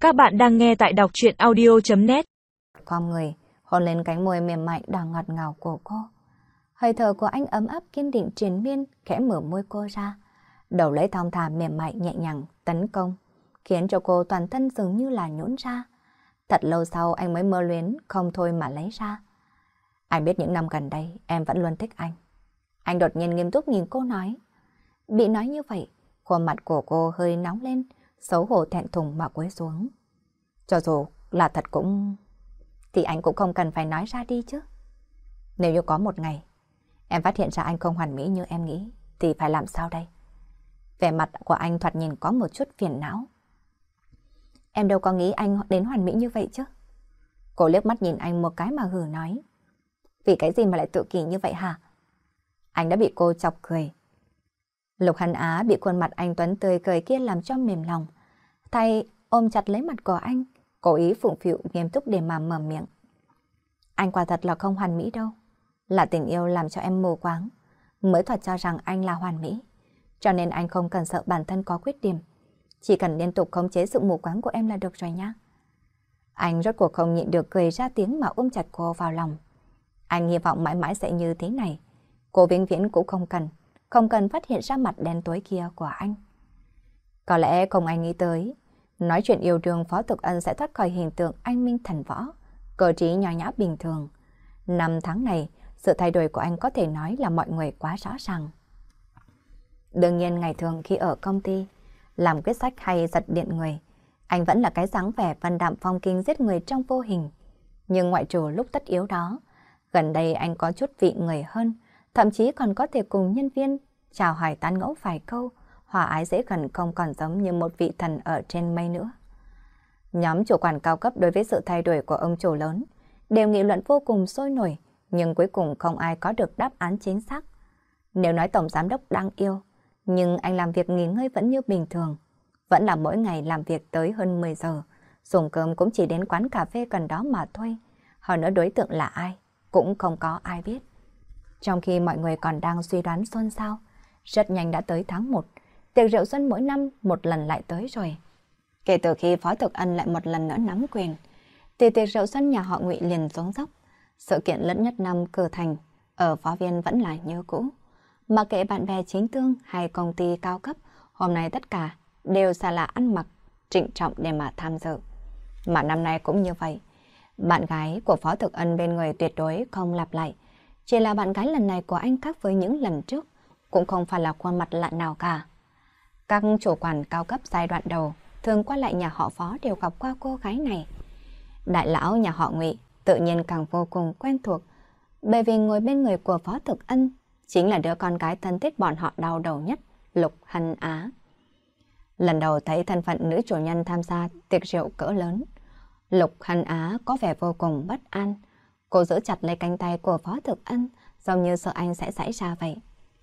Các bạn đang nghe tại đọc truyện audio.net. Khom người, hôn lên cánh môi mềm mại đỏ ngọt ngào của cô. Hơi thở của anh ấm áp kiên định triền miên, khẽ mở môi cô ra. Đầu lưỡi thong thả mềm mại nhẹ nhàng tấn công, khiến cho cô toàn thân dường như là nhũn ra. Thật lâu sau anh mới mơ luyến không thôi mà lấy ra. Anh biết những năm gần đây em vẫn luôn thích anh. Anh đột nhiên nghiêm túc nhìn cô nói. Bị nói như vậy, khuôn mặt của cô hơi nóng lên, xấu hổ thẹn thùng mà cúi xuống. Cho dù là thật thì anh cũng không cần phải nói ra đi chứ. Nếu như có một ngày em phát hiện ra anh không hoàn mỹ như em nghĩ thì phải làm sao đây? Vẻ mặt của anh thoạt nhìn có một chút phiền não. Em đâu có nghĩ anh đến hoàn mỹ như vậy chứ. Cô liếc mắt nhìn anh một cái mà hừ nói. Vì cái gì mà lại tự kỷ như vậy hả? Anh đã bị cô chọc cười. Lục Hân Á bị khuôn mặt anh tuấn tươi cười kia làm cho mềm lòng. Thay ôm chặt lấy mặt của anh, cố ý phụng phịu nghiêm túc để mà mở miệng. Anh quả thật là không hoàn mỹ đâu. Là tình yêu làm cho em mù quáng, mới thoạt cho rằng anh là hoàn mỹ. Cho nên anh không cần sợ bản thân có khuyết điểm. Chỉ cần liên tục khống chế sự mù quáng của em là được rồi nhá. Anh rốt cuộc không nhịn được cười ra tiếng mà ôm chặt cô vào lòng. Anh hy vọng mãi mãi sẽ như thế này. Cô vĩnh viễn cũng không cần phát hiện ra mặt đen tối kia của anh. Có lẽ không ai nghĩ tới, nói chuyện yêu đương Phó Thực Ân sẽ thoát khỏi hình tượng anh minh thần võ, cơ trí nho nhã bình thường. 5 tháng này, sự thay đổi của anh có thể nói là mọi người quá rõ ràng. Đương nhiên ngày thường khi ở công ty, làm quyết sách hay giật điện người, anh vẫn là cái dáng vẻ văn đạm phong kinh giết người trong vô hình. Nhưng ngoại trừ lúc tất yếu đó, gần đây anh có chút vị người hơn, thậm chí còn có thể cùng nhân viên chào hỏi tán gẫu vài câu, hòa ái dễ gần không còn giống như một vị thần ở trên mây nữa. Nhóm chủ quản cao cấp đối với sự thay đổi của ông chủ lớn đều nghị luận vô cùng sôi nổi, nhưng cuối cùng không ai có được đáp án chính xác. Nếu nói tổng giám đốc đang yêu, nhưng anh làm việc nghỉ ngơi vẫn như bình thường, vẫn là mỗi ngày làm việc tới hơn 10 giờ, dùng cơm cũng chỉ đến quán cà phê gần đó mà thôi. Hơn nữa đối tượng là ai, cũng không có ai biết. Trong khi mọi người còn đang suy đoán xôn xao, rất nhanh đã tới tháng 1, tiệc rượu xuân mỗi năm một lần lại tới rồi. Kể từ khi Phó Thực Ân lại một lần nữa nắm quyền, thì tiệc rượu xuân nhà họ Ngụy liền xuống dốc. Sự kiện lớn nhất năm cử thành ở Phó Viên vẫn là như cũ. Mà kệ bạn bè chính thương hay công ty cao cấp, hôm nay tất cả đều xa lạ ăn mặc trịnh trọng để mà tham dự. Mà năm nay cũng như vậy. Bạn gái của Phó Thực Ân bên người tuyệt đối không lặp lại. Chỉ là bạn gái lần này của anh khác với những lần trước, cũng không phải là khuôn mặt lạ nào cả. Các chủ quản cao cấp giai đoạn đầu thường qua lại nhà họ Phó đều gặp qua cô gái này. Đại lão nhà họ Ngụy tự nhiên càng vô cùng quen thuộc, bởi vì ngồi bên người của Phó Thực Ân chính là đứa con gái thân thiết bọn họ đau đầu nhất, Lục Hân Á. Lần đầu thấy thân phận nữ chủ nhân tham gia tiệc rượu cỡ lớn, Lục Hân Á có vẻ vô cùng bất an. Cô giữ chặt lấy cánh tay của Phó Thực Ân, giống như sợ anh sẽ xảy ra vậy.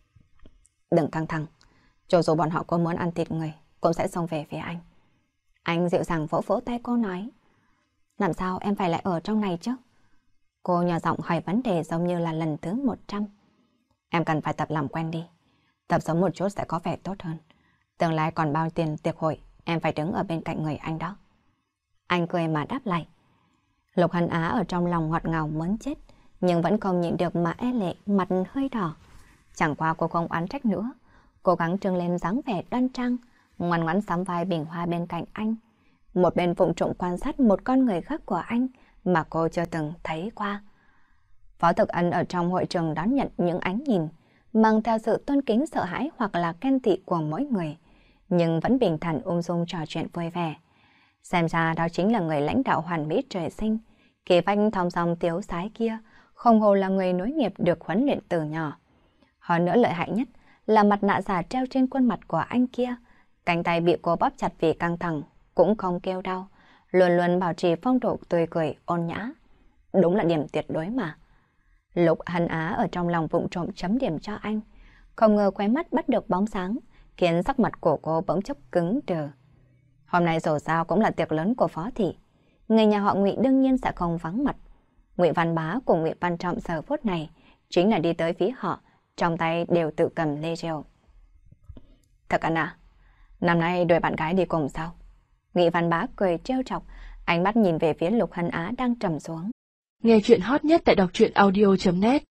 Đừng căng thẳng, cho dù bọn họ có muốn ăn thịt người, cũng sẽ xông về phía anh. Anh dịu dàng vỗ vỗ tay cô nói. Làm sao em phải lại ở trong này chứ? Cô nhỏ giọng hỏi vấn đề giống như là lần thứ 100. Em cần phải tập làm quen đi. Tập sống một chút sẽ có vẻ tốt hơn. Tương lai còn bao tiền tiệc hội, em phải đứng ở bên cạnh người anh đó. Anh cười mà đáp lại. Lục Hân Á ở trong lòng ngọt ngào muốn chết, nhưng vẫn không nhịn được mà e lệ, mặt hơi đỏ. Chẳng qua cô không oán trách nữa, cố gắng trưng lên dáng vẻ đoan trang, ngoan ngoãn sắm vai bình hoa bên cạnh anh. Một bên vụng trộm quan sát một con người khác của anh mà cô chưa từng thấy qua. Phó Thực Ân ở trong hội trường đón nhận những ánh nhìn, mang theo sự tôn kính sợ hãi hoặc là ghen tị của mỗi người, nhưng vẫn bình thản ung dung trò chuyện vui vẻ. Xem ra đó chính là người lãnh đạo hoàn mỹ trời sinh, kỳ vanh thong dong tiếu sái kia, không hồ là người nối nghiệp được huấn luyện từ nhỏ. Hơn nữa lợi hại nhất là mặt nạ giả treo trên khuôn mặt của anh kia, cánh tay bị cô bóp chặt vì căng thẳng, cũng không kêu đau, luôn luôn bảo trì phong độ tươi cười ôn nhã. Đúng là điểm tuyệt đối mà. Lục Hân Á ở trong lòng vụng trộm chấm điểm cho anh, không ngờ khóe mắt bắt được bóng sáng, khiến sắc mặt của cô bỗng chốc cứng đờ. Hôm nay dù sao cũng là tiệc lớn của Phó thị, người nhà họ Ngụy đương nhiên sẽ không vắng mặt. Ngụy Văn Bá cùng Ngụy Văn Trọng giờ phút này chính là đi tới phía họ, trong tay đều tự cầm ly rượu. Thực Ân à, năm nay đôi bạn gái đi cùng sao? Ngụy Văn Bá cười trêu chọc, ánh mắt nhìn về phía Lục Hân Á đang trầm xuống. Nghe chuyện hot nhất tại đọc truyện audio.net